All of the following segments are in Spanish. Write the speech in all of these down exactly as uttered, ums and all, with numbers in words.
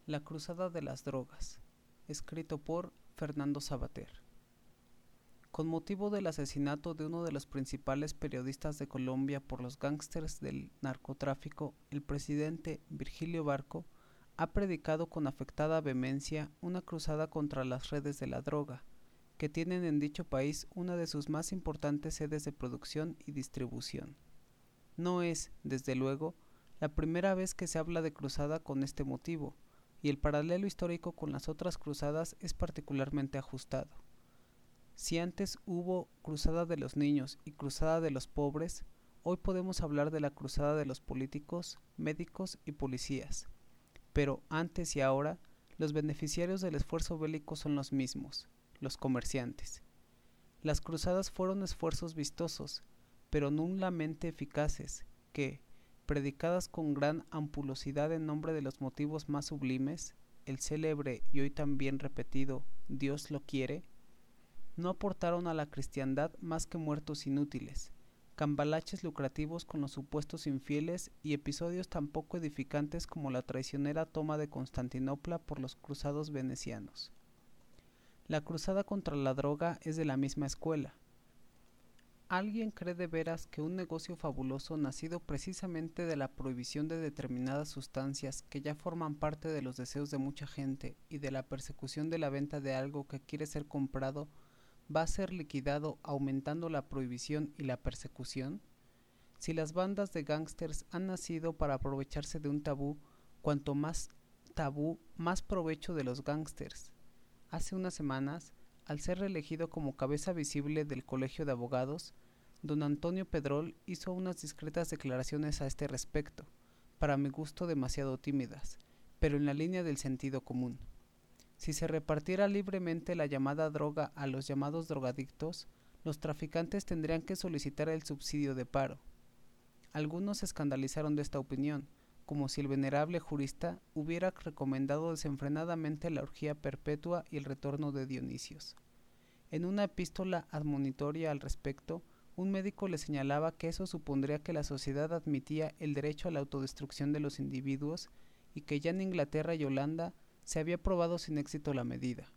La Cruzada de las Drogas, escrito por Fernando Savater. Con motivo del asesinato de uno de los principales periodistas de Colombia por los gángsters del narcotráfico, el presidente Virgilio Barco ha predicado con afectada vehemencia una cruzada contra las redes de la droga, que tienen en dicho país una de sus más importantes sedes de producción y distribución. No es, desde luego, la primera vez que se habla de cruzada con este motivo, y el paralelo histórico con las otras cruzadas es particularmente ajustado. Si antes hubo cruzada de los niños y cruzada de los pobres, hoy podemos hablar de la cruzada de los políticos, médicos y policías. Pero antes y ahora, los beneficiarios del esfuerzo bélico son los mismos, los comerciantes. Las cruzadas fueron esfuerzos vistosos, pero nulamente eficaces, que, predicadas con gran ampulosidad en nombre de los motivos más sublimes, el célebre y hoy también repetido Dios lo quiere, no aportaron a la cristiandad más que muertos inútiles, cambalaches lucrativos con los supuestos infieles y episodios tan poco edificantes como la traicionera toma de Constantinopla por los cruzados venecianos. La cruzada contra la droga es de la misma escuela. ¿Alguien cree de veras que un negocio fabuloso nacido precisamente de la prohibición de determinadas sustancias que ya forman parte de los deseos de mucha gente y de la persecución de la venta de algo que quiere ser comprado va a ser liquidado aumentando la prohibición y la persecución? Si las bandas de gángsters han nacido para aprovecharse de un tabú, cuanto más tabú, más provecho de los gángsters. Hace unas semanas, al ser reelegido como cabeza visible del Colegio de Abogados, don Antonio Pedrol hizo unas discretas declaraciones a este respecto, para mi gusto demasiado tímidas, pero en la línea del sentido común. Si se repartiera libremente la llamada droga a los llamados drogadictos, los traficantes tendrían que solicitar el subsidio de paro. Algunos se escandalizaron de esta opinión, como si el venerable jurista hubiera recomendado desenfrenadamente la orgía perpetua y el retorno de Dionisios. En una epístola admonitoria al respecto, un médico le señalaba que eso supondría que la sociedad admitía el derecho a la autodestrucción de los individuos y que ya en Inglaterra y Holanda se había probado sin éxito la medida.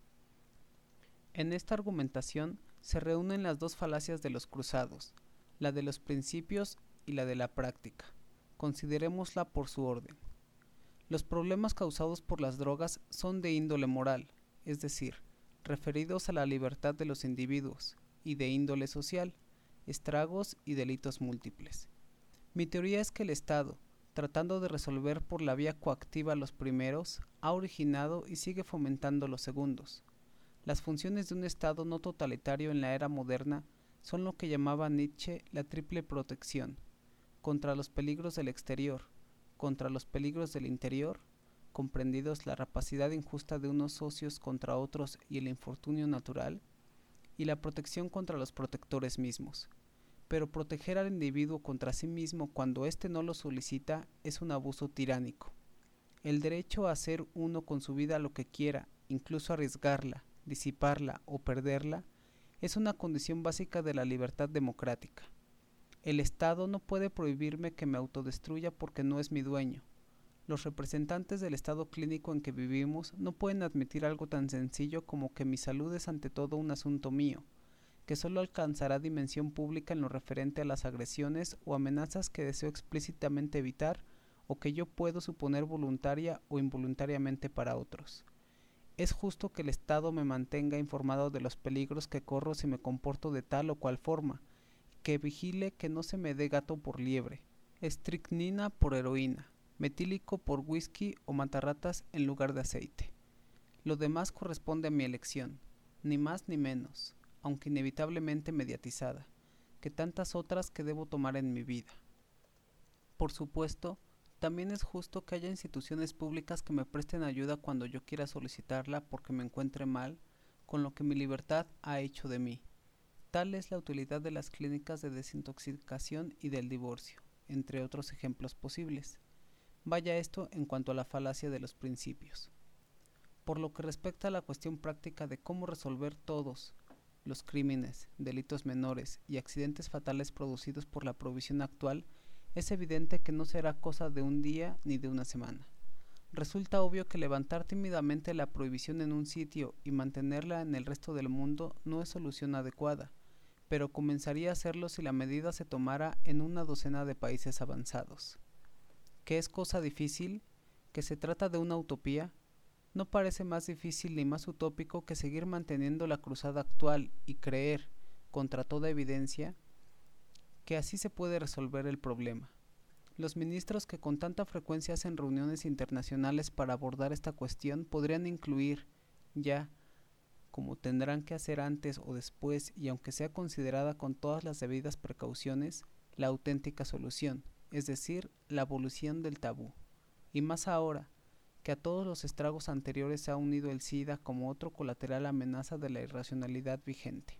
En esta argumentación se reúnen las dos falacias de los cruzados, la de los principios y la de la práctica. Considerémosla por su orden. Los problemas causados por las drogas son de índole moral, es decir, referidos a la libertad de los individuos, y de índole social, estragos y delitos múltiples. Mi teoría es que el Estado, tratando de resolver por la vía coactiva los primeros, ha originado y sigue fomentando los segundos. Las funciones de un Estado no totalitario en la era moderna son lo que llamaba Nietzsche la triple protección, contra los peligros del exterior, contra los peligros del interior, comprendidos la rapacidad injusta de unos socios contra otros y el infortunio natural, y la protección contra los protectores mismos. Pero proteger al individuo contra sí mismo cuando éste no lo solicita es un abuso tiránico. El derecho a hacer uno con su vida lo que quiera, incluso arriesgarla, disiparla o perderla, es una condición básica de la libertad democrática. El Estado no puede prohibirme que me autodestruya porque no es mi dueño. Los representantes del estado clínico en que vivimos no pueden admitir algo tan sencillo como que mi salud es ante todo un asunto mío, que solo alcanzará dimensión pública en lo referente a las agresiones o amenazas que deseo explícitamente evitar o que yo puedo suponer voluntaria o involuntariamente para otros. Es justo que el Estado me mantenga informado de los peligros que corro si me comporto de tal o cual forma, que vigile que no se me dé gato por liebre, estricnina por heroína, metílico por whisky o matarratas en lugar de aceite. Lo demás corresponde a mi elección, ni más ni menos, aunque inevitablemente mediatizada, que tantas otras que debo tomar en mi vida. Por supuesto, también es justo que haya instituciones públicas que me presten ayuda cuando yo quiera solicitarla porque me encuentre mal con lo que mi libertad ha hecho de mí. Tal es la utilidad de las clínicas de desintoxicación y del divorcio, entre otros ejemplos posibles. Vaya esto en cuanto a la falacia de los principios. Por lo que respecta a la cuestión práctica de cómo resolver todos los crímenes, delitos menores y accidentes fatales producidos por la provisión actual, es evidente que no será cosa de un día ni de una semana. Resulta obvio que levantar tímidamente la prohibición en un sitio y mantenerla en el resto del mundo no es solución adecuada, pero comenzaría a hacerlo si la medida se tomara en una docena de países avanzados. ¿Qué es cosa difícil? ¿Que se trata de una utopía? No parece más difícil ni más utópico que seguir manteniendo la cruzada actual y creer, contra toda evidencia, que así se puede resolver el problema. Los ministros que con tanta frecuencia hacen reuniones internacionales para abordar esta cuestión podrían incluir, ya, como tendrán que hacer antes o después y aunque sea considerada con todas las debidas precauciones, la auténtica solución, es decir, la abolición del tabú. Y más ahora, que a todos los estragos anteriores se ha unido el SIDA como otro colateral amenaza de la irracionalidad vigente.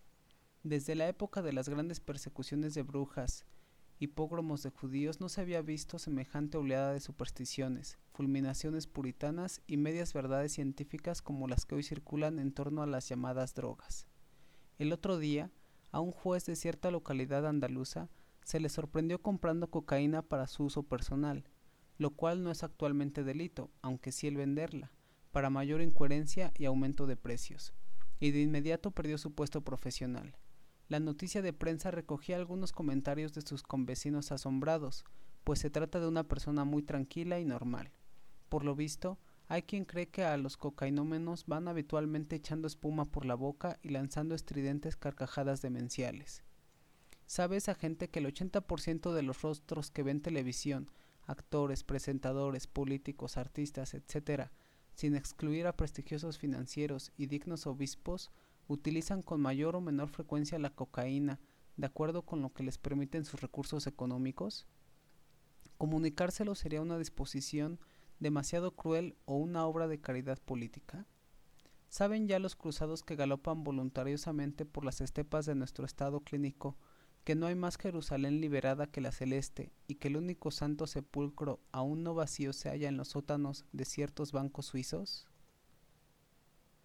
Desde la época de las grandes persecuciones de brujas y pogromos de judíos no se había visto semejante oleada de supersticiones, fulminaciones puritanas y medias verdades científicas como las que hoy circulan en torno a las llamadas drogas. El otro día, a un juez de cierta localidad andaluza se le sorprendió comprando cocaína para su uso personal, lo cual no es actualmente delito, aunque sí el venderla, para mayor incoherencia y aumento de precios, y de inmediato perdió su puesto profesional. La noticia de prensa recogía algunos comentarios de sus convecinos asombrados, pues se trata de una persona muy tranquila y normal. Por lo visto, hay quien cree que a los cocainómenos van habitualmente echando espuma por la boca y lanzando estridentes carcajadas demenciales. ¿Sabe esa gente que el ochenta por ciento de los rostros que ven televisión, actores, presentadores, políticos, artistas, etcétera, sin excluir a prestigiosos financieros y dignos obispos, utilizan con mayor o menor frecuencia la cocaína, de acuerdo con lo que les permiten sus recursos económicos? ¿Comunicárselo sería una disposición demasiado cruel o una obra de caridad política? ¿Saben ya los cruzados que galopan voluntariosamente por las estepas de nuestro estado clínico que no hay más Jerusalén liberada que la celeste y que el único santo sepulcro aún no vacío se halla en los sótanos de ciertos bancos suizos?